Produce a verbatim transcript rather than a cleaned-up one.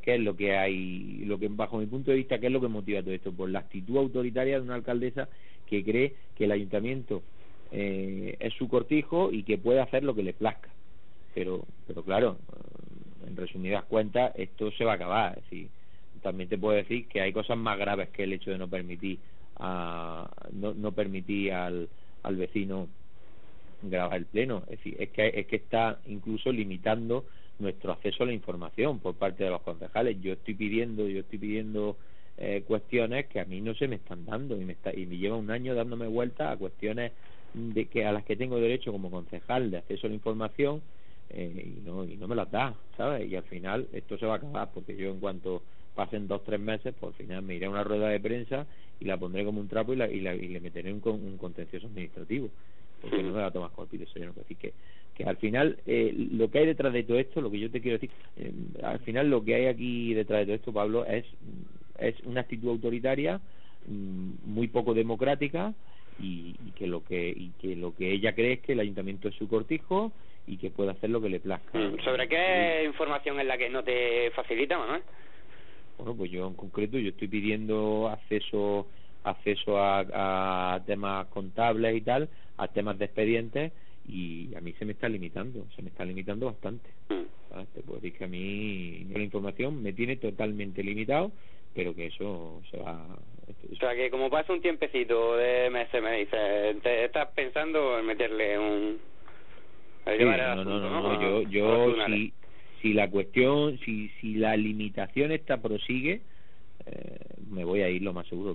qué es lo que hay, lo que bajo mi punto de vista, qué es lo que motiva todo esto, por la actitud autoritaria de una alcaldesa que cree que el ayuntamiento eh, es su cortijo y que puede hacer lo que le plazca. Pero, pero claro, en resumidas cuentas, esto se va a acabar. Es decir, también te puedo decir que hay cosas más graves que el hecho de no permitir a, no, no permitir al, al vecino grabar el pleno. Es decir, es que es que está incluso limitando nuestro acceso a la información por parte de los concejales. Yo estoy pidiendo, yo estoy pidiendo eh, cuestiones que a mí no se me están dando y me está, y me lleva un año dándome vueltas a cuestiones de que a las que tengo derecho como concejal de acceso a la información. Eh, y no y no me las da, ¿sabes? Y al final esto se va a acabar, porque yo en cuanto pasen dos tres meses, pues al final me iré a una rueda de prensa y la pondré como un trapo y, la, y, la, y le meteré un, un contencioso administrativo, porque no me va a tomar con el pito señor. Así que que al final eh, lo que hay detrás de todo esto, lo que yo te quiero decir, eh, al final lo que hay aquí detrás de todo esto, Pablo, es es una actitud autoritaria, muy poco democrática, y, y que lo que y que lo que ella cree es que el ayuntamiento es su cortijo y que puede hacer lo que le plazca. ¿Sobre qué sí. información es la que no te facilita, Manuel? Bueno, pues yo en concreto yo estoy pidiendo acceso acceso a, a temas contables y tal, a temas de expedientes, y a mí se me está limitando, se me está limitando bastante. ¿Sabes? Te puedo decir que a mí la información me tiene totalmente limitado, pero que eso se va... Eso. O sea, que como pasa un tiempecito de meses, me dices, te estás pensando en meterle un... Sí, no, asunto, no, no, no, no, yo, yo si, si la cuestión, si, si la limitación esta prosigue, eh, me voy a ir lo más seguro.